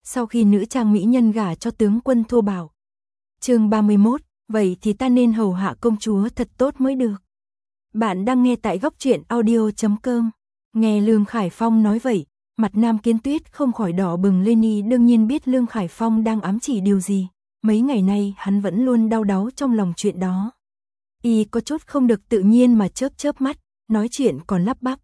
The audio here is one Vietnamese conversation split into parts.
sau khi nữ trang mỹ nhân gả cho tướng quân thô bạo. Chương 31, vậy thì ta nên hầu hạ công chúa thật tốt mới được. Bạn đang nghe tại góc truyện audio.com. Nghe Lương Khải Phong nói vậy, mặt Nam Kiến Tuyết không khỏi đỏ bừng lên. Y đương nhiên biết Lương Khải Phong đang ám chỉ điều gì, mấy ngày nay hắn vẫn luôn đau đáu trong lòng chuyện đó. Y có chút không được tự nhiên mà chớp mắt, nói chuyện còn lắp bắp.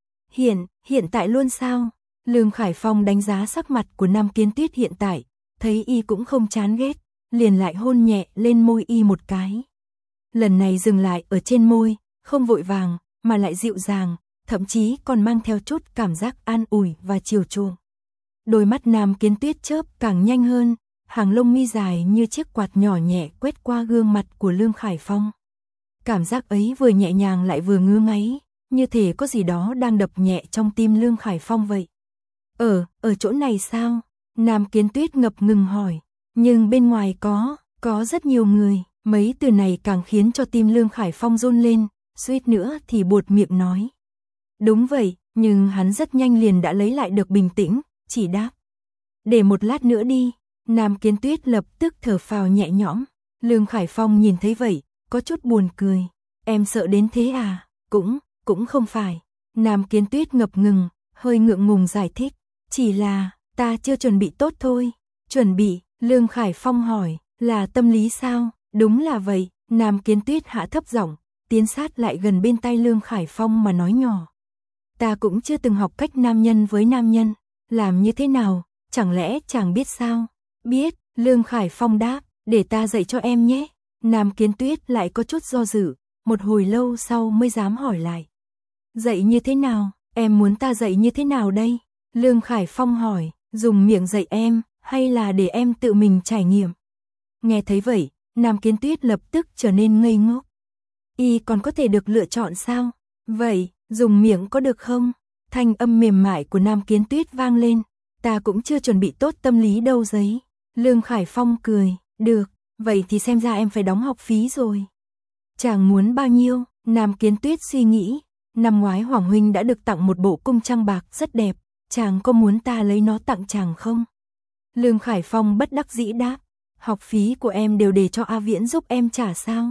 Hiện tại luôn sao? Lương Khải Phong đánh giá sắc mặt của Nam Kiến Tuyết hiện tại, thấy Y cũng không chán ghét, liền lại hôn nhẹ lên môi Y một cái. Lần này dừng lại ở trên môi, không vội vàng, mà lại dịu dàng, thậm chí còn mang theo chút cảm giác an ủi và chiều chuộng. Đôi mắt Nam Kiến Tuyết chớp càng nhanh hơn, hàng lông mi dài như chiếc quạt nhỏ nhẹ quét qua gương mặt của Lương Khải Phong. Cảm giác ấy vừa nhẹ nhàng lại vừa ngứa ngáy, như thể có gì đó đang đập nhẹ trong tim Lương Khải Phong vậy. Ở chỗ này sao? Nam Kiến Tuyết ngập ngừng hỏi, nhưng bên ngoài có rất nhiều người. Mấy từ này càng khiến cho tim Lương Khải Phong run lên, suýt nữa thì buột miệng nói. Đúng vậy, nhưng hắn rất nhanh liền đã lấy lại được bình tĩnh, chỉ đáp. Để một lát nữa đi. Nam Kiến Tuyết lập tức thở phào nhẹ nhõm. Lương Khải Phong nhìn thấy vậy, có chút buồn cười. Em sợ đến thế à? Cũng không phải. Nam Kiến Tuyết ngập ngừng, hơi ngượng ngùng giải thích. Chỉ là, ta chưa chuẩn bị tốt thôi. Chuẩn bị? Lương Khải Phong hỏi, là tâm lý sao? Đúng là vậy. Nam Kiến Tuyết hạ thấp giọng, tiến sát lại gần bên tai Lương Khải Phong mà nói nhỏ. Ta cũng chưa từng học cách nam nhân với nam nhân. Làm như thế nào? Chẳng lẽ chàng biết sao? Biết, Lương Khải Phong đáp, để ta dạy cho em nhé. Nam Kiến Tuyết lại có chút do dự, một hồi lâu sau mới dám hỏi lại. Dạy như thế nào? Em muốn ta dạy như thế nào đây? Lương Khải Phong hỏi, dùng miệng dạy em, hay là để em tự mình trải nghiệm? Nghe thấy vậy, Nam Kiến Tuyết lập tức trở nên ngây ngốc. Y còn có thể được lựa chọn sao? Vậy, dùng miệng có được không? Thanh âm mềm mại của Nam Kiến Tuyết vang lên. Ta cũng chưa chuẩn bị tốt tâm lý đâu giấy. Lương Khải Phong cười, được, vậy thì xem ra em phải đóng học phí rồi. Chàng muốn bao nhiêu? Nam Kiến Tuyết suy nghĩ. Năm ngoái Hoàng huynh đã được tặng một bộ cung trang bạc rất đẹp, chàng có muốn ta lấy nó tặng chàng không? Lương Khải Phong bất đắc dĩ đáp, học phí của em đều để cho A Viễn giúp em trả sao?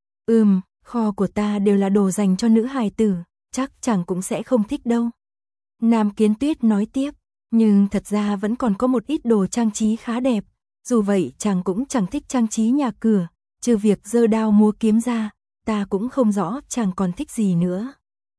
Kho của ta đều là đồ dành cho nữ hài tử, chắc chàng cũng sẽ không thích đâu. Nam Kiến Tuyết nói tiếp, nhưng thật ra vẫn còn có một ít đồ trang trí khá đẹp, dù vậy chàng cũng chẳng thích trang trí nhà cửa, trừ việc giơ đao múa kiếm ra, ta cũng không rõ chàng còn thích gì nữa.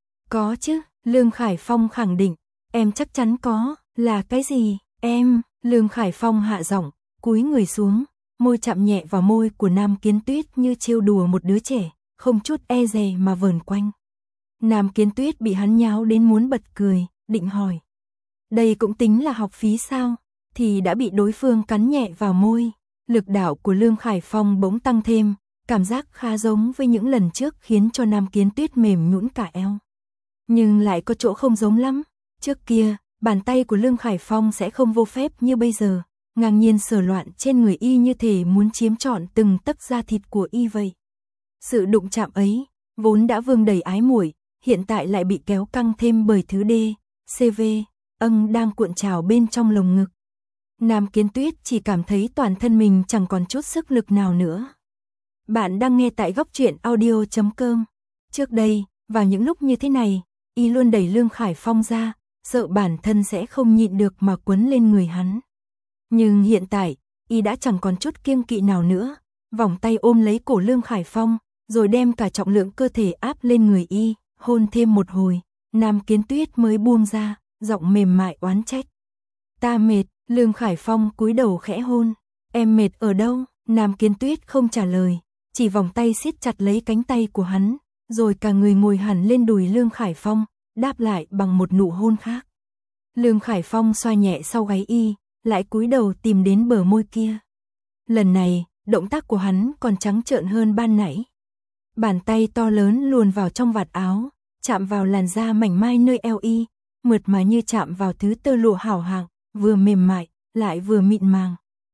Có chứ, Lương Khải Phong khẳng định, em chắc chắn có, là cái gì, em? Lương Khải Phong hạ giọng, cúi người xuống, môi chạm nhẹ vào môi của Nam Kiến Tuyết như trêu đùa một đứa trẻ, không chút e dè mà vờn quanh. Nam Kiến Tuyết bị hắn nháo đến muốn bật cười, định hỏi. Đây cũng tính là học phí sao? Thì đã bị đối phương cắn nhẹ vào môi. Lực đạo của Lương Khải Phong bỗng tăng thêm, cảm giác khá giống với những lần trước khiến cho Nam Kiến Tuyết mềm nhũn cả eo. Nhưng lại có chỗ không giống lắm. Trước kia, bàn tay của Lương Khải Phong sẽ không vô phép như bây giờ, ngang nhiên sờ loạn trên người Y như thể muốn chiếm trọn từng tấc da thịt của Y vậy. Sự đụng chạm ấy, vốn đã vương đầy ái muội, hiện tại lại bị kéo căng thêm bởi thứ D, CV, đang cuộn trào bên trong lồng ngực. Nam Kiến Tuyết chỉ cảm thấy toàn thân mình chẳng còn chút sức lực nào nữa. Bạn đang nghe tại góc truyện audio.com. Trước đây, vào những lúc như thế này, Y luôn đẩy Lương Khải Phong ra, sợ bản thân sẽ không nhịn được mà quấn lên người hắn. Nhưng hiện tại, Y đã chẳng còn chút kiêng kỵ nào nữa, vòng tay ôm lấy cổ Lương Khải Phong, rồi đem cả trọng lượng cơ thể áp lên người Y, hôn thêm một hồi, Nam Kiến Tuyết mới buông ra, giọng mềm mại oán trách. Ta mệt. Lương Khải Phong cúi đầu khẽ hôn. Em mệt ở đâu? Nam Kiến Tuyết không trả lời, chỉ vòng tay siết chặt lấy cánh tay của hắn, rồi cả người ngồi hẳn lên đùi Lương Khải Phong, đáp lại bằng một nụ hôn khác. Lương Khải Phong xoa nhẹ sau gáy Y, lại cúi đầu tìm đến bờ môi kia. Lần này, động tác của hắn còn trắng trợn hơn ban nãy. Bàn tay to lớn luồn vào trong vạt áo, chạm vào làn da mảnh mai nơi eo Y, mượt mà như chạm vào thứ tơ lụa hảo hạng, vừa mềm mại, lại vừa mịn màng.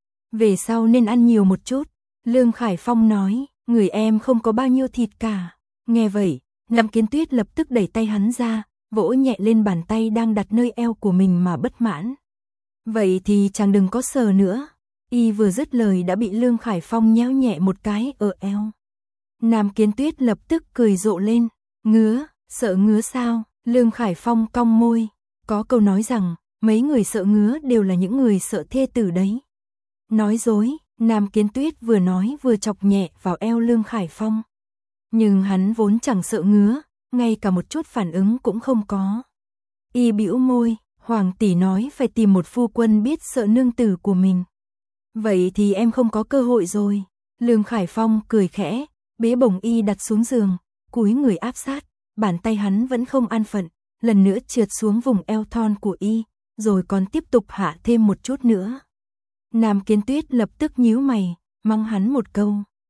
Về sau nên ăn nhiều một chút, Lương Khải Phong nói, người em không có bao nhiêu thịt cả. Nghe vậy, Nam Kiến Tuyết lập tức đẩy tay hắn ra, vỗ nhẹ lên bàn tay đang đặt nơi eo của mình mà bất mãn. Vậy thì chàng đừng có sờ nữa. Y vừa dứt lời đã bị Lương Khải Phong nhéo nhẹ một cái ở eo. Nam Kiến Tuyết lập tức cười rộ lên. Ngứa, sợ ngứa sao? Lương Khải Phong cong môi. Có câu nói rằng, mấy người sợ ngứa đều là những người sợ thê tử đấy. Nói dối, Nam Kiến Tuyết vừa nói vừa chọc nhẹ vào eo Lương Khải Phong. Nhưng hắn vốn chẳng sợ ngứa, ngay cả một chút phản ứng cũng không có. Y bĩu môi, Hoàng tỷ nói phải tìm một phu quân biết sợ nương tử của mình. Vậy thì em không có cơ hội rồi. Lương Khải Phong cười khẽ, bế bổng Y đặt xuống giường, cúi người áp sát, bàn tay hắn vẫn không an phận, lần nữa trượt xuống vùng eo thon của Y, rồi còn tiếp tục hạ thêm một chút nữa. Nam Kiến Tuyết lập tức nhíu mày, mắng hắn một câu.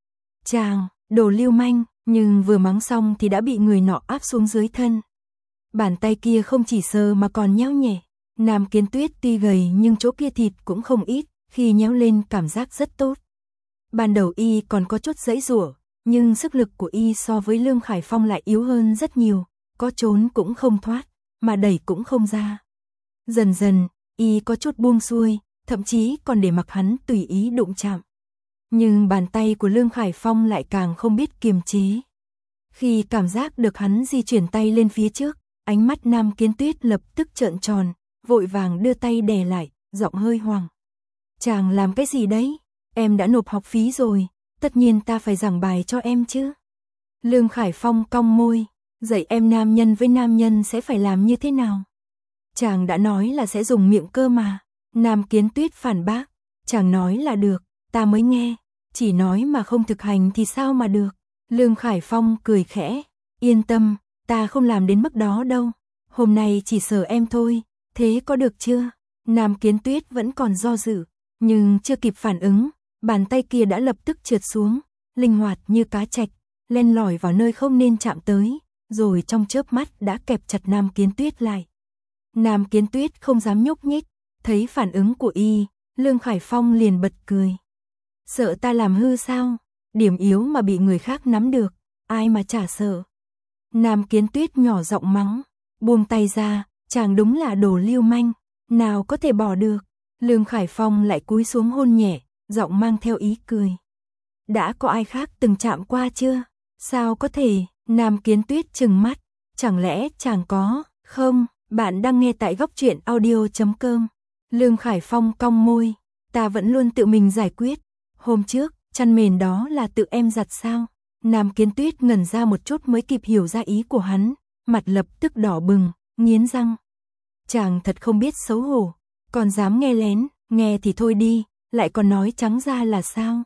Chàng, đồ lưu manh, nhưng vừa mắng xong thì đã bị người nọ áp xuống dưới thân. Bàn tay kia không chỉ sờ mà còn nhéo nhẹ. Nam Kiến Tuyết tuy gầy nhưng chỗ kia thịt cũng không ít, khi nhéo lên cảm giác rất tốt. Ban đầu Y còn có chút giãy giụa, nhưng sức lực của Y so với Lương Khải Phong lại yếu hơn rất nhiều, có trốn cũng không thoát, mà đẩy cũng không ra. Dần dần, Y có chút buông xuôi, thậm chí còn để mặc hắn tùy ý đụng chạm. Nhưng bàn tay của Lương Khải Phong lại càng không biết kiềm chế. Khi cảm giác được hắn di chuyển tay lên phía trước, ánh mắt Nam Kiến Tuyết lập tức trợn tròn, vội vàng đưa tay đè lại, giọng hơi hoảng. Chàng làm cái gì đấy? Em đã nộp học phí rồi, tất nhiên ta phải giảng bài cho em chứ. Lương Khải Phong cong môi, dạy em nam nhân với nam nhân sẽ phải làm như thế nào? Chàng đã nói là sẽ dùng miệng cơ mà. Nam Kiến Tuyết phản bác, chàng nói là được, ta mới nghe, chỉ nói mà không thực hành thì sao mà được. Lương Khải Phong cười khẽ, yên tâm, ta không làm đến mức đó đâu, hôm nay chỉ sờ em thôi, thế có được chưa? Nam Kiến Tuyết vẫn còn do dự, nhưng chưa kịp phản ứng, bàn tay kia đã lập tức trượt xuống, linh hoạt như cá trạch, len lỏi vào nơi không nên chạm tới, rồi trong chớp mắt đã kẹp chặt Nam Kiến Tuyết lại. Nam Kiến Tuyết không dám nhúc nhích, thấy phản ứng của Y, Lương Khải Phong liền bật cười. Sợ ta làm hư sao? Điểm yếu mà bị người khác nắm được, ai mà chả sợ. Nam Kiến Tuyết nhỏ giọng mắng, buông tay ra, chàng đúng là đồ lưu manh, nào có thể bỏ được. Lương Khải Phong lại cúi xuống hôn nhẹ, giọng mang theo ý cười. Đã có ai khác từng chạm qua chưa? Sao có thể? Nam Kiến Tuyết trừng mắt, chẳng lẽ chàng có? Không, bạn đang nghe tại góc truyện audio.com. Lương Khải Phong cong môi, ta vẫn luôn tự mình giải quyết. Hôm trước, chăn mền đó là tự em giặt sao? Nam Kiến Tuyết ngẩn ra một chút mới kịp hiểu ra ý của hắn, mặt lập tức đỏ bừng, nghiến răng. Chàng thật không biết xấu hổ, còn dám nghe lén, nghe thì thôi đi, lại còn nói trắng ra là sao?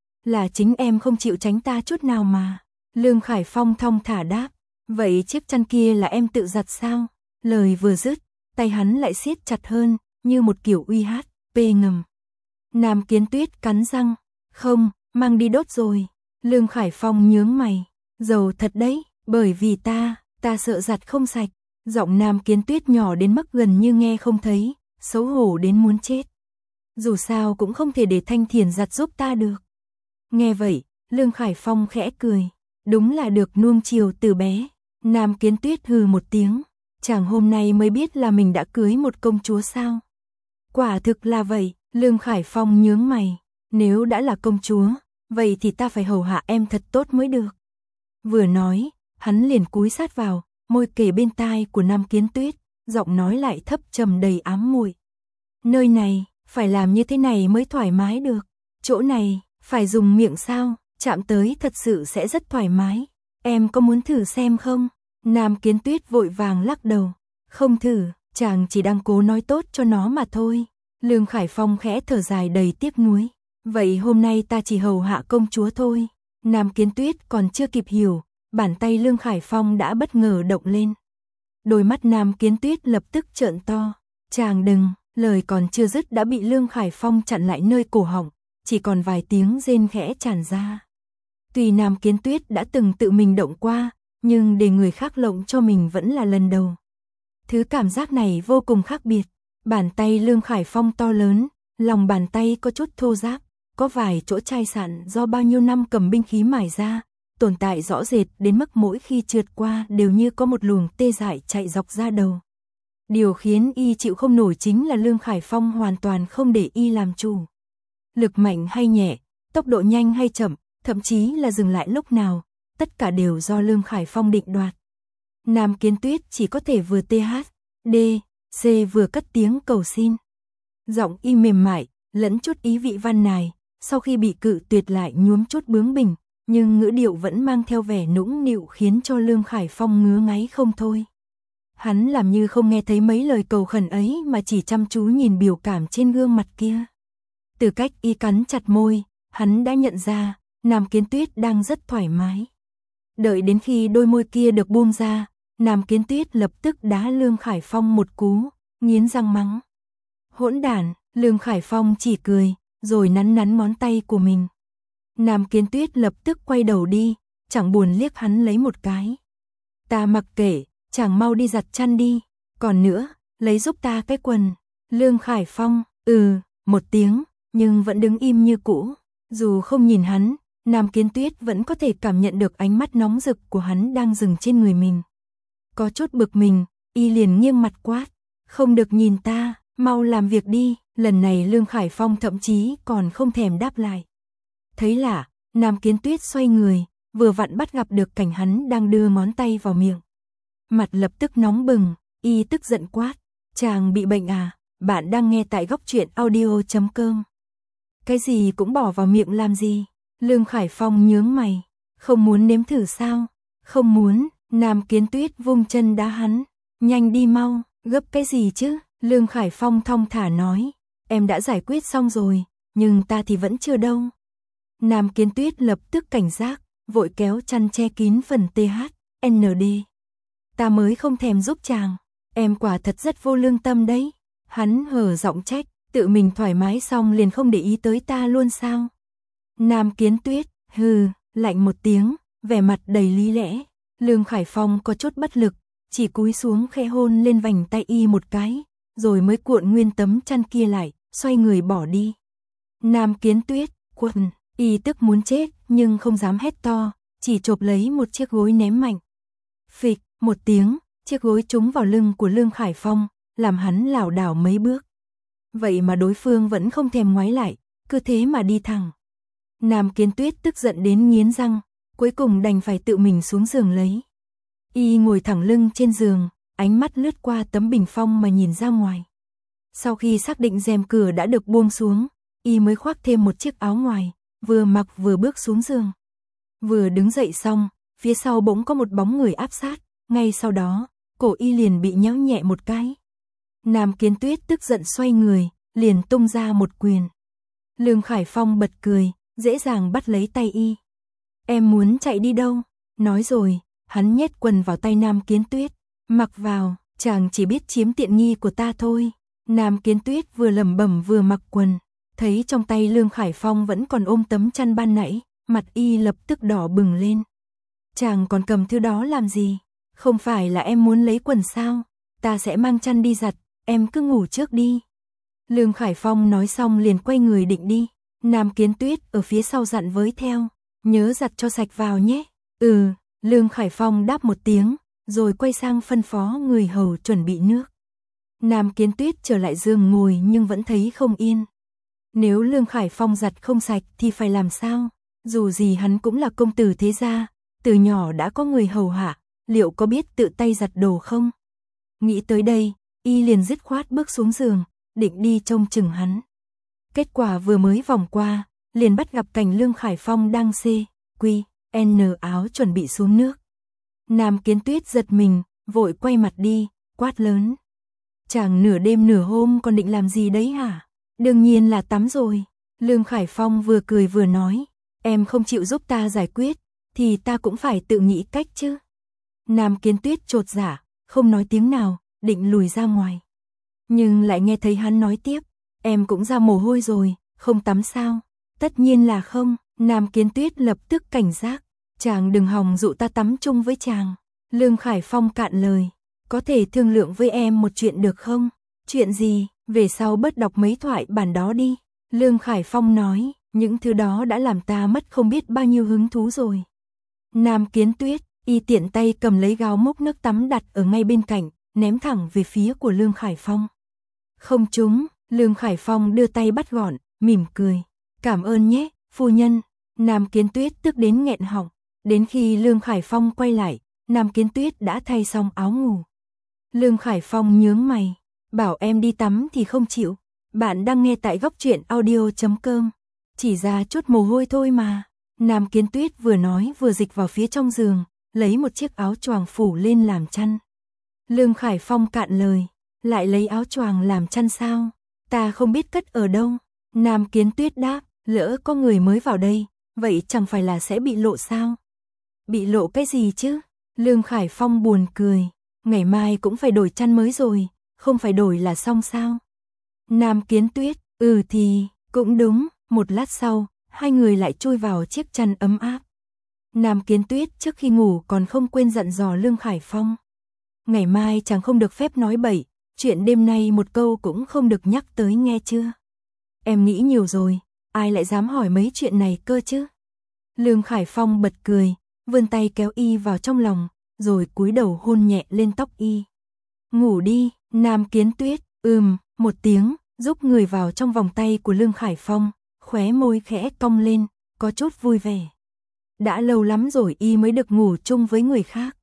Là chính em không chịu tránh ta chút nào mà. Lương Khải Phong thong thả đáp, vậy chiếc chăn kia là em tự giặt sao? Lời vừa dứt, tay hắn lại siết chặt hơn, như một kiểu uy hát, pê ngầm. Nam Kiến Tuyết cắn răng, không, mang đi đốt rồi. Lương Khải Phong nhướng mày, dầu thật đấy, bởi vì ta sợ giặt không sạch. Giọng Nam Kiến Tuyết nhỏ đến mức gần như nghe không thấy, xấu hổ đến muốn chết. Dù sao cũng không thể để Thanh Thiền giặt giúp ta được. Nghe vậy, Lương Khải Phong khẽ cười, đúng là được nuông chiều từ bé. Nam Kiến Tuyết hừ một tiếng, chàng hôm nay mới biết là mình đã cưới một công chúa sao? Quả thực là vậy. Lương Khải Phong nhướng mày, nếu đã là công chúa, vậy thì ta phải hầu hạ em thật tốt mới được. Vừa nói, hắn liền cúi sát vào, môi kề bên tai của Nam Kiến Tuyết, giọng nói lại thấp trầm đầy ám muội. Nơi này, phải làm như thế này mới thoải mái được. Chỗ này, phải dùng miệng sao, chạm tới thật sự sẽ rất thoải mái. Em có muốn thử xem không? Nam Kiến Tuyết vội vàng lắc đầu. Không thử, chàng chỉ đang cố nói tốt cho nó mà thôi. Lương Khải Phong khẽ thở dài đầy tiếc nuối. Vậy hôm nay ta chỉ hầu hạ công chúa thôi. Nam Kiến Tuyết còn chưa kịp hiểu, bàn tay Lương Khải Phong đã bất ngờ động lên. Đôi mắt Nam Kiến Tuyết lập tức trợn to. Chàng đừng, lời còn chưa dứt đã bị Lương Khải Phong chặn lại nơi cổ họng, chỉ còn vài tiếng rên khẽ tràn ra. Tuy Nam Kiến Tuyết đã từng tự mình động qua, nhưng để người khác lộng cho mình vẫn là lần đầu. Thứ cảm giác này vô cùng khác biệt. Bàn tay Lương Khải Phong to lớn, lòng bàn tay có chút thô ráp, có vài chỗ chai sạn do bao nhiêu năm cầm binh khí mài ra, tồn tại rõ rệt đến mức mỗi khi trượt qua đều như có một luồng tê dại chạy dọc ra đầu. Điều khiến y chịu không nổi chính là Lương Khải Phong hoàn toàn không để y làm chủ. Lực mạnh hay nhẹ, tốc độ nhanh hay chậm, thậm chí là dừng lại lúc nào, tất cả đều do Lương Khải Phong định đoạt. Nam Kiến Tuyết chỉ có thể vừa THD, C vừa cất tiếng cầu xin. Giọng y mềm mại, lẫn chút ý vị văn nài, sau khi bị cự tuyệt lại nhuốm chút bướng bỉnh, nhưng ngữ điệu vẫn mang theo vẻ nũng nịu khiến cho Lương Khải Phong ngứa ngáy không thôi. Hắn làm như không nghe thấy mấy lời cầu khẩn ấy mà chỉ chăm chú nhìn biểu cảm trên gương mặt kia. Từ cách y cắn chặt môi, hắn đã nhận ra, Nam Kiến Tuyết đang rất thoải mái. Đợi đến khi đôi môi kia được buông ra, Nam Kiến Tuyết lập tức đá Lương Khải Phong một cú, nghiến răng mắng. Hỗn đản, Lương Khải Phong chỉ cười, rồi nắn nắn ngón tay của mình. Nam Kiến Tuyết lập tức quay đầu đi, chẳng buồn liếc hắn lấy một cái. Ta mặc kệ, chàng mau đi giặt chăn đi, còn nữa, lấy giúp ta cái quần. Lương Khải Phong, một tiếng, nhưng vẫn đứng im như cũ. Dù không nhìn hắn, Nam Kiến Tuyết vẫn có thể cảm nhận được ánh mắt nóng rực của hắn đang dừng trên người mình. Có chút bực mình, y liền nghiêng mặt quát. Không được nhìn ta, mau làm việc đi. Lần này Lương Khải Phong thậm chí còn không thèm đáp lại. Thấy lạ, Nam Kiến Tuyết xoay người, vừa vặn bắt gặp được cảnh hắn đang đưa ngón tay vào miệng. Mặt lập tức nóng bừng, y tức giận quát. Chàng bị bệnh à? Bạn đang nghe tại góc truyện audio.com. Cái gì cũng bỏ vào miệng làm gì? Lương Khải Phong nhướng mày. Không muốn nếm thử sao? Không muốn. Nam Kiến Tuyết vung chân đá hắn. Nhanh đi mau, gấp cái gì chứ? Lương Khải Phong thong thả nói. Em đã giải quyết xong rồi, nhưng ta thì vẫn chưa đâu. Nam Kiến Tuyết lập tức cảnh giác, vội kéo chăn che kín phần THND. Ta mới không thèm giúp chàng, em quả thật rất vô lương tâm đấy. Hắn hở giọng trách, tự mình thoải mái xong liền không để ý tới ta luôn sao? Nam Kiến Tuyết, lạnh một tiếng, vẻ mặt đầy lý lẽ. Lương Khải Phong có chút bất lực, chỉ cúi xuống khẽ hôn lên vành tay y một cái, rồi mới cuộn nguyên tấm chăn kia lại, xoay người bỏ đi. Nam Kiến Tuyết, quần, y tức muốn chết nhưng không dám hét to, chỉ chộp lấy một chiếc gối ném mạnh. Phịch, một tiếng, chiếc gối trúng vào lưng của Lương Khải Phong, làm hắn lảo đảo mấy bước. Vậy mà đối phương vẫn không thèm ngoái lại, cứ thế mà đi thẳng. Nam Kiến Tuyết tức giận đến nghiến răng, cuối cùng đành phải tự mình xuống giường lấy. Y ngồi thẳng lưng trên giường, ánh mắt lướt qua tấm bình phong mà nhìn ra ngoài. Sau khi xác định rèm cửa đã được buông xuống, y mới khoác thêm một chiếc áo ngoài, vừa mặc vừa bước xuống giường. Vừa đứng dậy xong, phía sau bỗng có một bóng người áp sát, ngay sau đó, cổ y liền bị nhéo nhẹ một cái. Nam Kiến Tuyết tức giận xoay người, liền tung ra một quyền. Lương Khải Phong bật cười, dễ dàng bắt lấy tay y. Em muốn chạy đi đâu? Nói rồi, hắn nhét quần vào tay Nam Kiến Tuyết. Mặc vào, chàng chỉ biết chiếm tiện nghi của ta thôi. Nam Kiến Tuyết vừa lẩm bẩm vừa mặc quần, thấy trong tay Lương Khải Phong vẫn còn ôm tấm chăn ban nãy, mặt y lập tức đỏ bừng lên. Chàng còn cầm thứ đó làm gì? Không phải là em muốn lấy quần sao? Ta sẽ mang chăn đi giặt, em cứ ngủ trước đi. Lương Khải Phong nói xong liền quay người định đi. Nam Kiến Tuyết ở phía sau dặn với theo, nhớ giặt cho sạch vào nhé. Lương Khải Phong đáp một tiếng, rồi quay sang phân phó người hầu chuẩn bị nước. Nam Kiến Tuyết trở lại giường ngồi nhưng vẫn thấy không yên. Nếu Lương Khải Phong giặt không sạch thì phải làm sao? Dù gì hắn cũng là công tử thế gia, từ nhỏ đã có người hầu hạ, liệu có biết tự tay giặt đồ không? Nghĩ tới đây, y liền dứt khoát bước xuống giường, định đi trông chừng hắn. Kết quả vừa mới vòng qua, liền bắt gặp cảnh Lương Khải Phong đang CQN áo chuẩn bị xuống nước. Nam Kiến Tuyết giật mình, vội quay mặt đi, quát lớn. Chàng nửa đêm nửa hôm còn định làm gì đấy hả? Đương nhiên là tắm rồi. Lương Khải Phong vừa cười vừa nói, em không chịu giúp ta giải quyết, thì ta cũng phải tự nghĩ cách chứ. Nam Kiến Tuyết chột dạ, không nói tiếng nào, định lùi ra ngoài. Nhưng lại nghe thấy hắn nói tiếp, em cũng ra mồ hôi rồi, không tắm sao? Tất nhiên là không. Nam Kiến Tuyết lập tức cảnh giác, chàng đừng hòng dụ ta tắm chung với chàng. Lương Khải Phong cạn lời, có thể thương lượng với em một chuyện được không? Chuyện gì? Về sau bớt đọc mấy thoại bản đó đi. Lương Khải Phong nói, những thứ đó đã làm ta mất không biết bao nhiêu hứng thú rồi. Nam Kiến Tuyết, y tiện tay cầm lấy gáo múc nước tắm đặt ở ngay bên cạnh, ném thẳng về phía của Lương Khải Phong. Không trúng, Lương Khải Phong đưa tay bắt gọn, mỉm cười. Cảm ơn nhé, phu nhân. Nam Kiến Tuyết tức đến nghẹn họng. Đến khi Lương Khải Phong quay lại, Nam Kiến Tuyết đã thay xong áo ngủ. Lương Khải Phong nhướng mày, bảo em đi tắm thì không chịu. Bạn đang nghe tại góc truyện audio.com. Chỉ ra chút mồ hôi thôi mà. Nam Kiến Tuyết vừa nói vừa dịch vào phía trong giường, lấy một chiếc áo choàng phủ lên làm chăn. Lương Khải Phong cạn lời, lại lấy áo choàng làm chăn sao? Ta không biết cất ở đâu. Nam Kiến Tuyết đáp, lỡ có người mới vào đây, vậy chẳng phải là sẽ bị lộ sao? Bị lộ cái gì chứ? Lương Khải Phong buồn cười, ngày mai cũng phải đổi chăn mới rồi, không phải đổi là xong sao? Nam Kiến Tuyết, thì, cũng đúng. Một lát sau, hai người lại chui vào chiếc chăn ấm áp. Nam Kiến Tuyết trước khi ngủ còn không quên dặn dò Lương Khải Phong. Ngày mai chàng không được phép nói bậy, chuyện đêm nay một câu cũng không được nhắc tới nghe chưa? Em nghĩ nhiều rồi, ai lại dám hỏi mấy chuyện này cơ chứ? Lương Khải Phong bật cười, vươn tay kéo y vào trong lòng, rồi cúi đầu hôn nhẹ lên tóc y. Ngủ đi, Nam Kiến Tuyết, một tiếng, giúp người vào trong vòng tay của Lương Khải Phong, khóe môi khẽ cong lên, có chút vui vẻ. Đã lâu lắm rồi y mới được ngủ chung với người khác.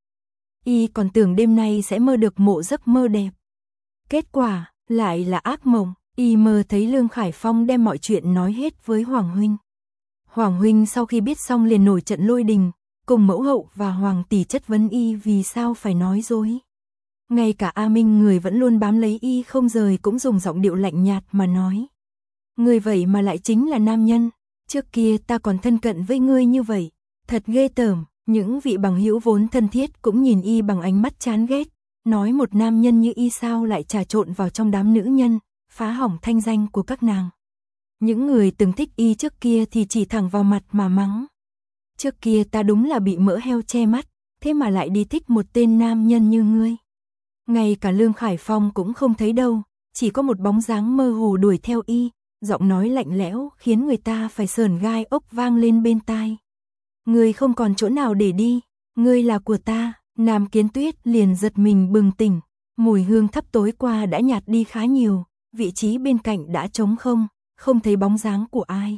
Y còn tưởng đêm nay sẽ mơ được một giấc mơ đẹp. Kết quả, lại là ác mộng, y mơ thấy Lương Khải Phong đem mọi chuyện nói hết với Hoàng huynh. Hoàng huynh sau khi biết xong liền nổi trận lôi đình, cùng mẫu hậu và Hoàng tỷ chất vấn y vì sao phải nói dối. Ngay cả A Minh người vẫn luôn bám lấy y không rời cũng dùng giọng điệu lạnh nhạt mà nói. Người vậy mà lại chính là nam nhân, trước kia ta còn thân cận với ngươi như vậy, thật ghê tởm. Những vị bằng hữu vốn thân thiết cũng nhìn y bằng ánh mắt chán ghét, nói một nam nhân như y sao lại trà trộn vào trong đám nữ nhân, phá hỏng thanh danh của các nàng. Những người từng thích y trước kia thì chỉ thẳng vào mặt mà mắng. Trước kia ta đúng là bị mỡ heo che mắt, thế mà lại đi thích một tên nam nhân như ngươi. Ngay cả Lương Khải Phong cũng không thấy đâu, chỉ có một bóng dáng mơ hồ đuổi theo y, giọng nói lạnh lẽo khiến người ta phải sởn gai ốc vang lên bên tai. Ngươi không còn chỗ nào để đi, ngươi là của ta. Nam Kiến Tuyết liền giật mình bừng tỉnh, mùi hương thấp tối qua đã nhạt đi khá nhiều, vị trí bên cạnh đã trống không, không thấy bóng dáng của ai.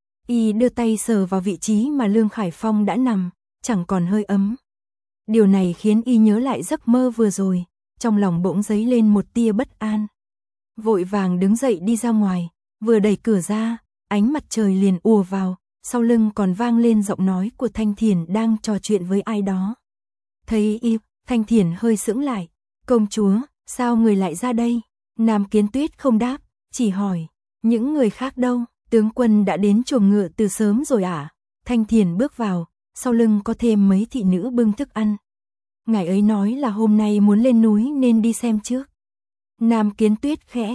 Y đưa tay sờ vào vị trí mà Lương Khải Phong đã nằm, chẳng còn hơi ấm. Điều này khiến y nhớ lại giấc mơ vừa rồi, trong lòng bỗng dấy lên một tia bất an. Vội vàng đứng dậy đi ra ngoài, vừa đẩy cửa ra, ánh mặt trời liền ùa vào. Sau lưng còn vang lên giọng nói của Thanh Thiền đang trò chuyện với ai đó. Thấy y, Thanh Thiền hơi sững lại. Công chúa, sao người lại ra đây? Nam Kiến Tuyết không đáp, chỉ hỏi. Những người khác đâu? Tướng quân đã đến chuồng ngựa từ sớm rồi à? Thanh Thiền bước vào, sau lưng có thêm mấy thị nữ bưng thức ăn. Ngài ấy nói là hôm nay muốn lên núi nên đi xem trước. Nam Kiến Tuyết khẽ,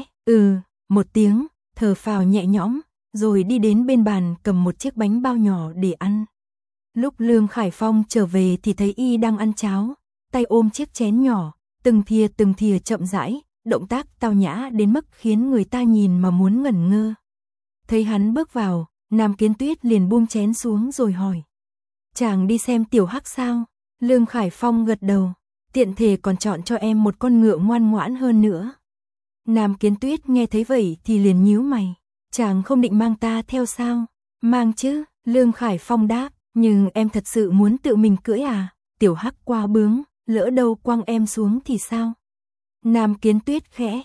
một tiếng, thở phào nhẹ nhõm. Rồi đi đến bên bàn cầm một chiếc bánh bao nhỏ để ăn. Lúc Lương Khải Phong trở về thì thấy y đang ăn cháo, tay ôm chiếc chén nhỏ, từng thìa chậm rãi, động tác tao nhã đến mức khiến người ta nhìn mà muốn ngẩn ngơ. Thấy hắn bước vào, Nam Kiến Tuyết liền buông chén xuống rồi hỏi. Chàng đi xem Tiểu Hắc sao? Lương Khải Phong gật đầu, tiện thể còn chọn cho em một con ngựa ngoan ngoãn hơn nữa. Nam Kiến Tuyết nghe thấy vậy thì liền nhíu mày. Chàng không định mang ta theo sao? Mang chứ, Lương Khải Phong đáp, nhưng em thật sự muốn tự mình cưỡi à? Tiểu Hắc qua bướng, lỡ đâu quăng em xuống thì sao? Nam Kiến Tuyết khẽ,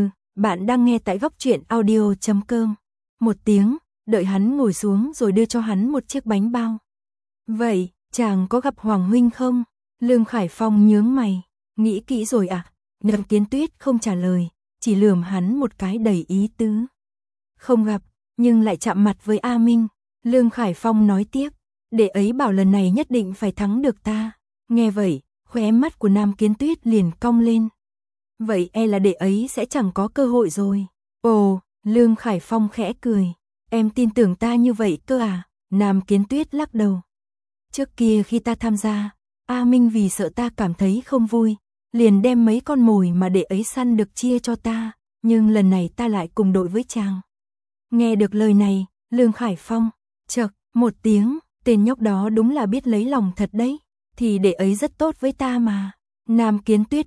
bạn đang nghe tại góc truyện audio.com. Một tiếng, đợi hắn ngồi xuống rồi đưa cho hắn một chiếc bánh bao. Vậy, chàng có gặp Hoàng huynh không? Lương Khải Phong nhướng mày, nghĩ kỹ rồi à? Nam Kiến Tuyết không trả lời, chỉ lườm hắn một cái đầy ý tứ. Không gặp, nhưng lại chạm mặt với A Minh. Lương Khải Phong nói tiếp, đệ ấy bảo lần này nhất định phải thắng được ta. Nghe vậy, khóe mắt của Nam Kiến Tuyết liền cong lên. Vậy e là đệ ấy sẽ chẳng có cơ hội rồi. Ồ, Lương Khải Phong khẽ cười. Em tin tưởng ta như vậy cơ à? Nam Kiến Tuyết lắc đầu. Trước kia khi ta tham gia, A Minh vì sợ ta cảm thấy không vui, liền đem mấy con mồi mà đệ ấy săn được chia cho ta. Nhưng lần này ta lại cùng đội với chàng. Nghe được lời này, Lương Khải Phong, chậc, một tiếng, tên nhóc đó đúng là biết lấy lòng thật đấy, thì đệ ấy rất tốt với ta mà. Nam Kiến Tuyết đáp,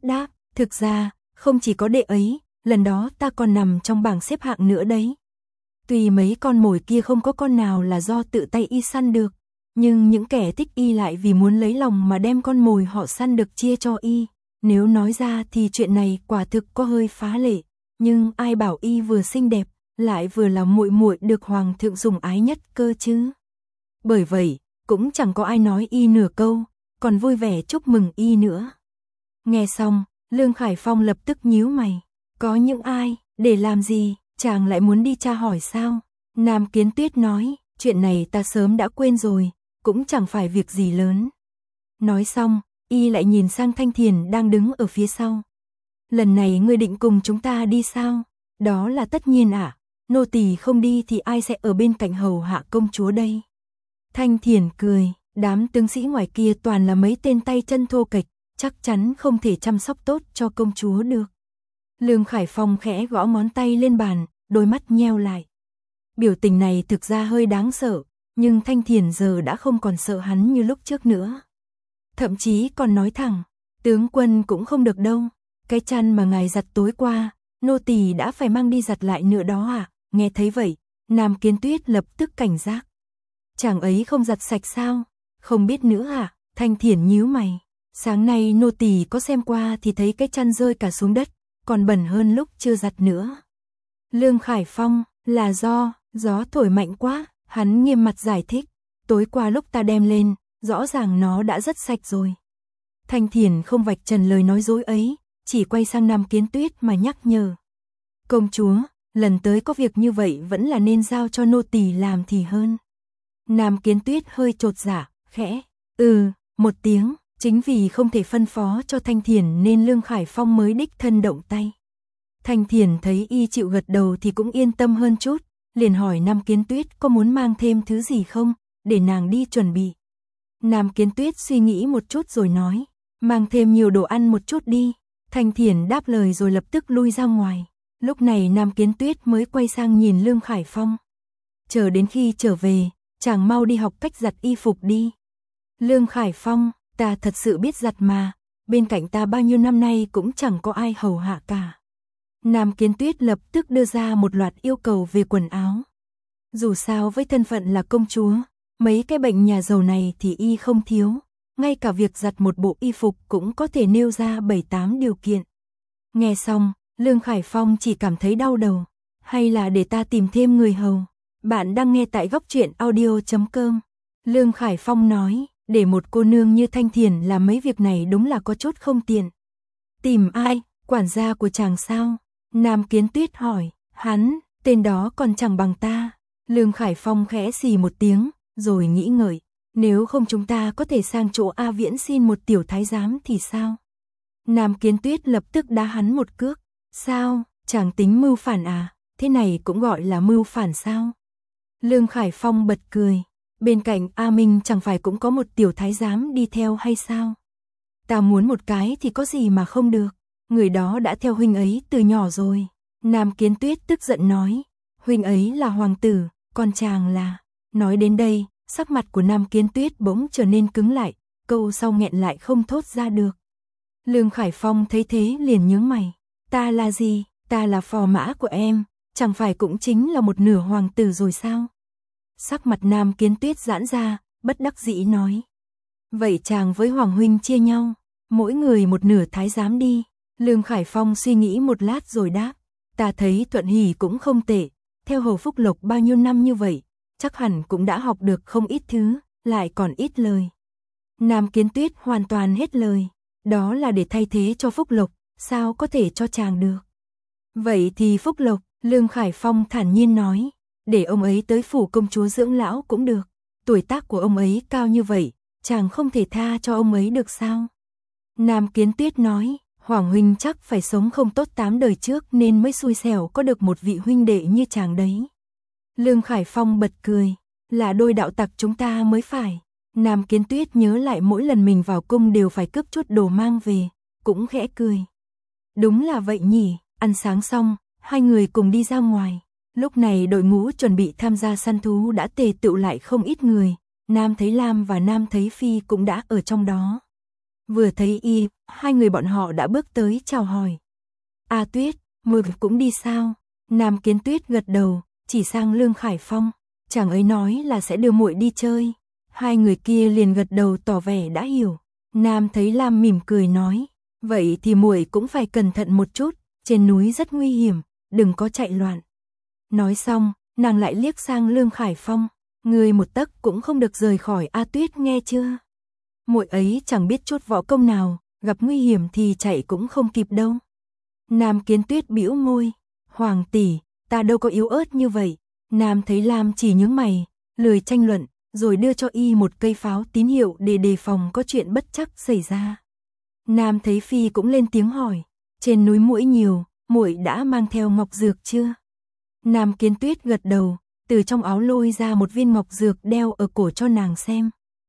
Thực ra, không chỉ có đệ ấy, lần đó ta còn nằm trong bảng xếp hạng nữa đấy. Tuy mấy con mồi kia không có con nào là do tự tay y săn được, nhưng những kẻ thích y lại vì muốn lấy lòng mà đem con mồi họ săn được chia cho y. Nếu nói ra thì chuyện này quả thực có hơi phá lệ, nhưng ai bảo y vừa xinh đẹp, lại vừa là muội muội được hoàng thượng sủng ái nhất cơ chứ. Bởi vậy, cũng chẳng có ai nói y nửa câu, còn vui vẻ chúc mừng y nữa. Nghe xong, Lương Khải Phong lập tức nhíu mày. Có những ai, để làm gì, chàng lại muốn đi tra hỏi sao? Nam Kiến Tuyết nói, chuyện này ta sớm đã quên rồi, cũng chẳng phải việc gì lớn. Nói xong, y lại nhìn sang Thanh Thiền đang đứng ở phía sau. Lần này ngươi định cùng chúng ta đi sao? Đó là tất nhiên ạ, nô tỳ không đi thì ai sẽ ở bên cạnh hầu hạ công chúa đây? Thanh Thiền cười, đám tướng sĩ ngoài kia toàn là mấy tên tay chân thô kệch, chắc chắn không thể chăm sóc tốt cho công chúa được. Lương Khải Phong khẽ gõ ngón tay lên bàn, đôi mắt nheo lại. Biểu tình này thực ra hơi đáng sợ, nhưng Thanh Thiền giờ đã không còn sợ hắn như lúc trước nữa. Thậm chí còn nói thẳng, tướng quân cũng không được đâu, cái chăn mà ngài giặt tối qua, nô tỳ đã phải mang đi giặt lại nữa đó à? Nghe thấy vậy, Nam Kiến Tuyết lập tức cảnh giác. Chàng ấy không giặt sạch sao? Không biết nữa à? Thanh Thiền nhíu mày. Sáng nay nô tỳ có xem qua thì thấy cái chăn rơi cả xuống đất, còn bẩn hơn lúc chưa giặt nữa. Lương Khải Phong, là do gió thổi mạnh quá, hắn nghiêm mặt giải thích. Tối qua lúc ta đem lên, rõ ràng nó đã rất sạch rồi. Thanh Thiền không vạch trần lời nói dối ấy, chỉ quay sang Nam Kiến Tuyết mà nhắc nhở. Công chúa, lần tới có việc như vậy vẫn là nên giao cho nô tỳ làm thì hơn. Nam Kiến Tuyết hơi chột dạ, khẽ, một tiếng, chính vì không thể phân phó cho Thanh Thiền nên Lương Khải Phong mới đích thân động tay. Thanh Thiền thấy y chịu gật đầu thì cũng yên tâm hơn chút, liền hỏi Nam Kiến Tuyết có muốn mang thêm thứ gì không, để nàng đi chuẩn bị. Nam Kiến Tuyết suy nghĩ một chút rồi nói, mang thêm nhiều đồ ăn một chút đi. Thanh Thiền đáp lời rồi lập tức lui ra ngoài. Lúc này Nam Kiến Tuyết mới quay sang nhìn Lương Khải Phong. Chờ đến khi trở về, chàng mau đi học cách giặt y phục đi. Lương Khải Phong, ta thật sự biết giặt mà, bên cạnh ta bao nhiêu năm nay cũng chẳng có ai hầu hạ cả. Nam Kiến Tuyết lập tức đưa ra một loạt yêu cầu về quần áo. Dù sao với thân phận là công chúa, mấy cái bệnh nhà giàu này thì y không thiếu, ngay cả việc giặt một bộ y phục cũng có thể nêu ra 7-8 điều kiện. Nghe xong, Lương Khải Phong chỉ cảm thấy đau đầu, hay là để ta tìm thêm người hầu. Bạn đang nghe tại góc truyện audio.com. Lương Khải Phong nói, để một cô nương như Thanh Thiền làm mấy việc này đúng là có chút không tiện. Tìm ai, quản gia của chàng sao? Nam Kiến Tuyết hỏi, hắn, tên đó còn chẳng bằng ta. Lương Khải Phong khẽ xì một tiếng, rồi nghĩ ngợi, nếu không chúng ta có thể sang chỗ A Viễn xin một tiểu thái giám thì sao? Nam Kiến Tuyết lập tức đá hắn một cước, sao, chàng tính mưu phản à, thế này cũng gọi là mưu phản sao? Lương Khải Phong bật cười, bên cạnh A Minh chẳng phải cũng có một tiểu thái giám đi theo hay sao? Ta muốn một cái thì có gì mà không được, người đó đã theo huynh ấy từ nhỏ rồi. Nam Kiến Tuyết tức giận nói, huynh ấy là hoàng tử, còn chàng là... Nói đến đây, sắc mặt của Nam Kiến Tuyết bỗng trở nên cứng lại, câu sau nghẹn lại không thốt ra được. Lương Khải Phong thấy thế liền nhướng mày, ta là gì, ta là phò mã của em, chẳng phải cũng chính là một nửa hoàng tử rồi sao? Sắc mặt Nam Kiến Tuyết giãn ra, bất đắc dĩ nói. Vậy chàng với Hoàng huynh chia nhau, mỗi người một nửa thái giám đi. Lương Khải Phong suy nghĩ một lát rồi đáp, ta thấy Thuận Hỷ cũng không tệ, theo Hầu Phúc Lộc bao nhiêu năm như vậy, chắc hẳn cũng đã học được không ít thứ, lại còn ít lời. Nam Kiến Tuyết hoàn toàn hết lời, đó là để thay thế cho Phúc Lộc, sao có thể cho chàng được. Vậy thì Phúc Lộc, Lương Khải Phong thản nhiên nói, để ông ấy tới phủ công chúa dưỡng lão cũng được, tuổi tác của ông ấy cao như vậy, chàng không thể tha cho ông ấy được sao? Nam Kiến Tuyết nói, Hoàng huynh chắc phải sống không tốt 8 đời trước nên mới xui xẻo có được một vị huynh đệ như chàng đấy. Lương Khải Phong bật cười, là đôi đạo tặc chúng ta mới phải. Nam Kiến Tuyết nhớ lại mỗi lần mình vào cung đều phải cướp chút đồ mang về, cũng khẽ cười. Đúng là vậy nhỉ, ăn sáng xong, hai người cùng đi ra ngoài. Lúc này đội ngũ chuẩn bị tham gia săn thú đã tề tựu lại không ít người, Nam Thấy Lam và Nam Thấy Phi cũng đã ở trong đó. Vừa thấy y, hai người bọn họ đã bước tới chào hỏi. A Tuyết, muội cũng đi sao? Nam Kiến Tuyết gật đầu, chỉ sang Lương Khải Phong, chàng ấy nói là sẽ đưa muội đi chơi. Hai người kia liền gật đầu tỏ vẻ đã hiểu. Nam thấy Lam mỉm cười nói, vậy thì muội cũng phải cẩn thận một chút, trên núi rất nguy hiểm, đừng có chạy loạn. Nói xong, nàng lại liếc sang Lương Khải Phong, ngươi một tấc cũng không được rời khỏi A Tuyết nghe chưa? Muội ấy chẳng biết chút võ công nào, gặp nguy hiểm thì chạy cũng không kịp đâu. Nam Kiến Tuyết bĩu môi, Hoàng tỷ, ta đâu có yếu ớt như vậy. Nam thấy Lam chỉ nhướng mày, lười tranh luận, rồi đưa cho y một cây pháo tín hiệu để đề phòng có chuyện bất trắc xảy ra. Nam thấy Phi cũng lên tiếng hỏi, trên núi muỗi nhiều, muội đã mang theo ngọc dược chưa? Nam Kiến Tuyết gật đầu, từ trong áo lôi ra một viên ngọc dược đeo ở cổ cho nàng xem.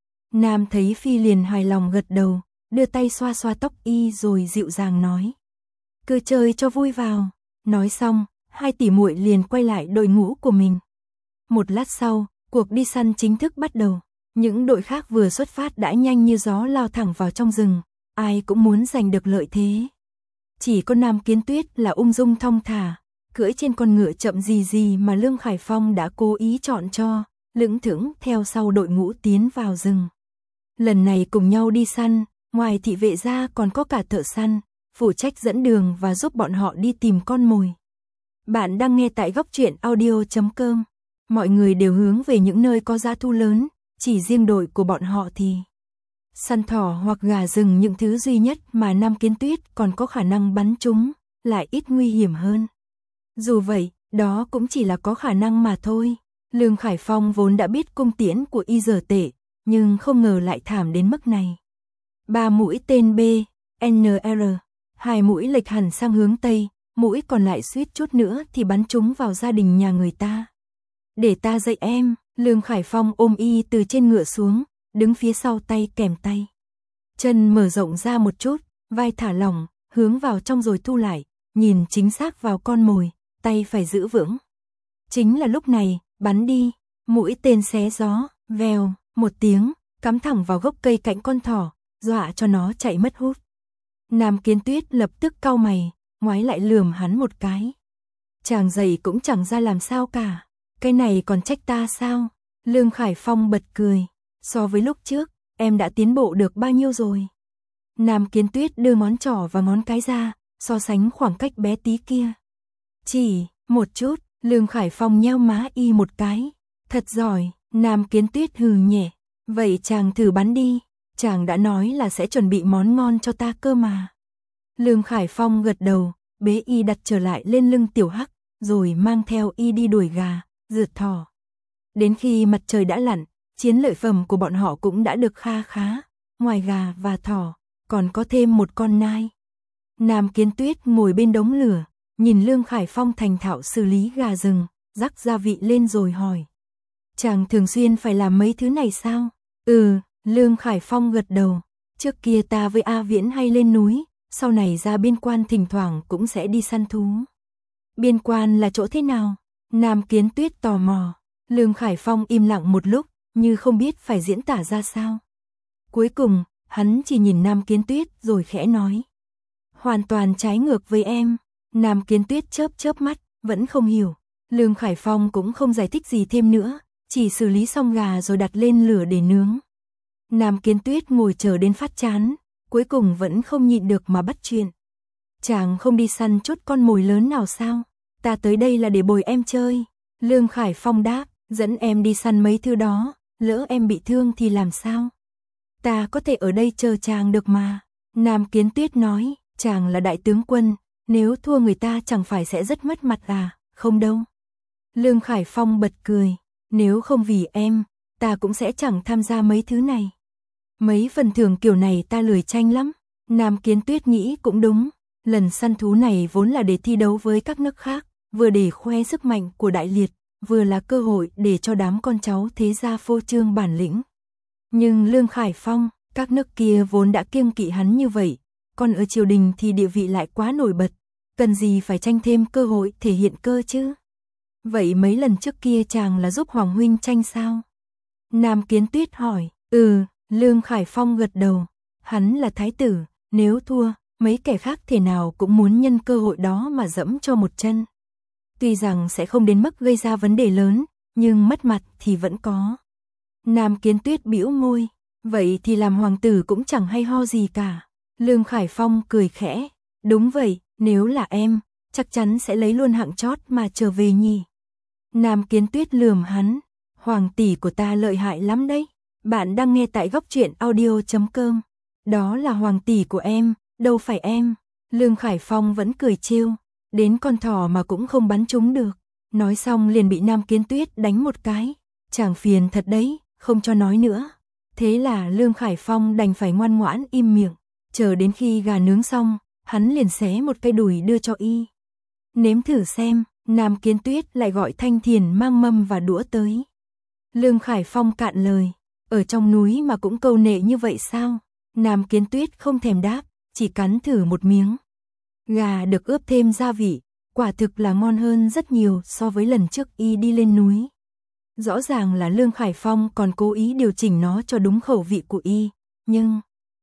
Nam thấy Phi liền hài lòng gật đầu, đưa tay xoa xoa tóc y rồi dịu dàng nói, cứ chơi cho vui vào. Nói xong, hai tỷ muội liền quay lại đội ngũ của mình. Một lát sau, cuộc đi săn chính thức bắt đầu. Những đội khác vừa xuất phát đã nhanh như gió lao thẳng vào trong rừng, ai cũng muốn giành được lợi thế. Chỉ có Nam Kiến Tuyết là ung dung thong thả, cưỡi trên con ngựa chậm gì gì mà Lương Khải Phong đã cố ý chọn cho, lững thững theo sau đội ngũ tiến vào rừng. Lần này cùng nhau đi săn, ngoài thị vệ ra còn có cả thợ săn, phụ trách dẫn đường và giúp bọn họ đi tìm con mồi. Bạn đang nghe tại góc truyện audio.com. Mọi người đều hướng về những nơi có giá thu lớn, chỉ riêng đội của bọn họ thì săn thỏ hoặc gà rừng, những thứ duy nhất mà Nam Kiến Tuyết còn có khả năng bắn chúng, lại ít nguy hiểm hơn. Dù vậy, đó cũng chỉ là có khả năng mà thôi. Lương Khải Phong vốn đã biết cung tiễn của y dở tệ, nhưng không ngờ lại thảm đến mức này. 3 mũi tên B, NR, 2 mũi lệch hẳn sang hướng Tây, mũi còn lại suýt chút nữa thì bắn trúng vào gia đình nhà người ta. Để ta dạy em. Lương Khải Phong ôm y từ trên ngựa xuống, đứng phía sau tay kèm tay. Chân mở rộng ra một chút, vai thả lỏng, hướng vào trong rồi thu lại, nhìn chính xác vào con mồi, tay phải giữ vững. Chính là lúc này, bắn đi, mũi tên xé gió, vèo, một tiếng, cắm thẳng vào gốc cây cạnh con thỏ, dọa cho nó chạy mất hút. Nam Kiến Tuyết lập tức cau mày, ngoái lại lườm hắn một cái. Chàng dậy cũng chẳng ra làm sao cả, cái này còn trách ta sao? Lương Khải Phong bật cười, so với lúc trước, em đã tiến bộ được bao nhiêu rồi? Nam Kiến Tuyết đưa ngón trỏ và ngón cái ra, so sánh khoảng cách bé tí kia. Chỉ một chút. Lương Khải Phong nheo má y một cái. Thật giỏi. Nam Kiến Tuyết hừ nhẹ. Vậy chàng thử bắn đi, chàng đã nói là sẽ chuẩn bị món ngon cho ta cơ mà. Lương Khải Phong gật đầu, bế y đặt trở lại lên lưng Tiểu Hắc, rồi mang theo y đi đuổi gà, rượt thỏ. Đến khi mặt trời đã lặn, chiến lợi phẩm của bọn họ cũng đã được kha khá, ngoài gà và thỏ, còn có thêm một con nai. Nam Kiến Tuyết ngồi bên đống lửa, nhìn Lương Khải Phong thành thạo xử lý gà rừng, rắc gia vị lên rồi hỏi. Chàng thường xuyên phải làm mấy thứ này sao? Ừ, Lương Khải Phong gật đầu. Trước kia ta với A Viễn hay lên núi, sau này ra biên quan thỉnh thoảng cũng sẽ đi săn thú. Biên quan là chỗ thế nào? Nam Kiến Tuyết tò mò. Lương Khải Phong im lặng một lúc, như không biết phải diễn tả ra sao. Cuối cùng, hắn chỉ nhìn Nam Kiến Tuyết rồi khẽ nói. Hoàn toàn trái ngược với em. Nam Kiến Tuyết chớp chớp mắt, vẫn không hiểu. Lương Khải Phong cũng không giải thích gì thêm nữa, chỉ xử lý xong gà rồi đặt lên lửa để nướng. Nam Kiến Tuyết ngồi chờ đến phát chán, cuối cùng vẫn không nhịn được mà bắt chuyện. Chàng không đi săn chút con mồi lớn nào sao? Ta tới đây là để bồi em chơi. Lương Khải Phong đáp, dẫn em đi săn mấy thứ đó, lỡ em bị thương thì làm sao? Ta có thể ở đây chờ chàng được mà. Nam Kiến Tuyết nói, chàng là đại tướng quân, nếu thua người ta chẳng phải sẽ rất mất mặt à, không đâu. Lương Khải Phong bật cười, nếu không vì em, ta cũng sẽ chẳng tham gia mấy thứ này. Mấy phần thưởng kiểu này ta lười tranh lắm. Nam Kiến Tuyết nghĩ cũng đúng, lần săn thú này vốn là để thi đấu với các nước khác, vừa để khoe sức mạnh của Đại Liệt, vừa là cơ hội để cho đám con cháu thế gia phô trương bản lĩnh. Nhưng Lương Khải Phong, các nước kia vốn đã kiêng kỵ hắn như vậy, còn ở triều đình thì địa vị lại quá nổi bật, cần gì phải tranh thêm cơ hội thể hiện cơ chứ? Vậy mấy lần trước kia chàng là giúp Hoàng huynh tranh sao? Nam Kiến Tuyết hỏi. Lương Khải Phong gật đầu. Hắn là thái tử, nếu thua, mấy kẻ khác thể nào cũng muốn nhân cơ hội đó mà dẫm cho một chân. Tuy rằng sẽ không đến mức gây ra vấn đề lớn, nhưng mất mặt thì vẫn có. Nam Kiến Tuyết bĩu môi, vậy thì làm hoàng tử cũng chẳng hay ho gì cả. Lương Khải Phong cười khẽ, đúng vậy, nếu là em, chắc chắn sẽ lấy luôn hạng chót mà trở về nhỉ. Nam Kiến Tuyết lườm hắn, hoàng tỷ của ta lợi hại lắm đấy. Bạn đang nghe tại góc truyện audio.com. Đó là hoàng tỷ của em, đâu phải em. Lương Khải Phong vẫn cười trêu, đến con thỏ mà cũng không bắn trúng được. Nói xong liền bị Nam Kiến Tuyết đánh một cái. Chàng phiền thật đấy, không cho nói nữa. Thế là Lương Khải Phong đành phải ngoan ngoãn im miệng. Chờ đến khi gà nướng xong, hắn liền xé một cây đùi đưa cho y. Nếm thử xem, Nam Kiến Tuyết lại gọi Thanh Thiền mang mâm và đũa tới. Lương Khải Phong cạn lời, ở trong núi mà cũng câu nệ như vậy sao? Nam Kiến Tuyết không thèm đáp, chỉ cắn thử một miếng. Gà được ướp thêm gia vị, quả thực là ngon hơn rất nhiều so với lần trước y đi lên núi. Rõ ràng là Lương Khải Phong còn cố ý điều chỉnh nó cho đúng khẩu vị của y, nhưng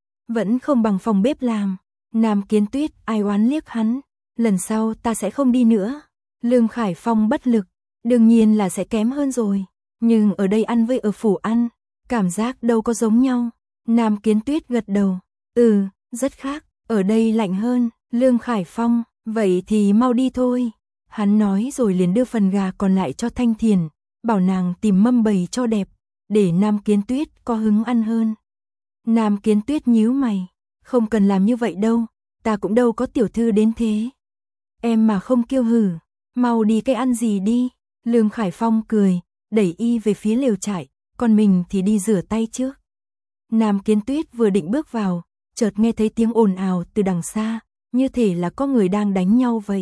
vẫn không bằng phòng bếp làm. Nam Kiến Tuyết ai oán liếc hắn, lần sau ta sẽ không đi nữa. Lương Khải Phong bất lực, đương nhiên là sẽ kém hơn rồi, nhưng ở đây ăn với ở phủ ăn, cảm giác đâu có giống nhau. Nam Kiến Tuyết gật đầu, rất khác, ở đây lạnh hơn. Lương Khải Phong, vậy thì mau đi thôi. Hắn nói rồi liền đưa phần gà còn lại cho Thanh Thiền, bảo nàng tìm mâm bày cho đẹp, để Nam Kiến Tuyết có hứng ăn hơn. Nam Kiến Tuyết nhíu mày, không cần làm như vậy đâu, ta cũng đâu có tiểu thư đến thế. Em mà không kiêu hử, mau đi cái ăn gì đi. Lương Khải Phong cười, đẩy y về phía lều trại, còn mình thì đi rửa tay trước. Nam Kiến Tuyết vừa định bước vào, chợt nghe thấy tiếng ồn ào từ đằng xa, như thể là có người đang đánh nhau vậy.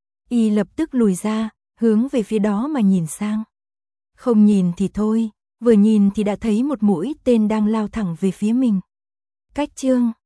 Y lập tức lùi ra, hướng về phía đó mà nhìn sang. Không nhìn thì thôi, vừa nhìn thì đã thấy một mũi tên đang lao thẳng về phía mình. Cách chương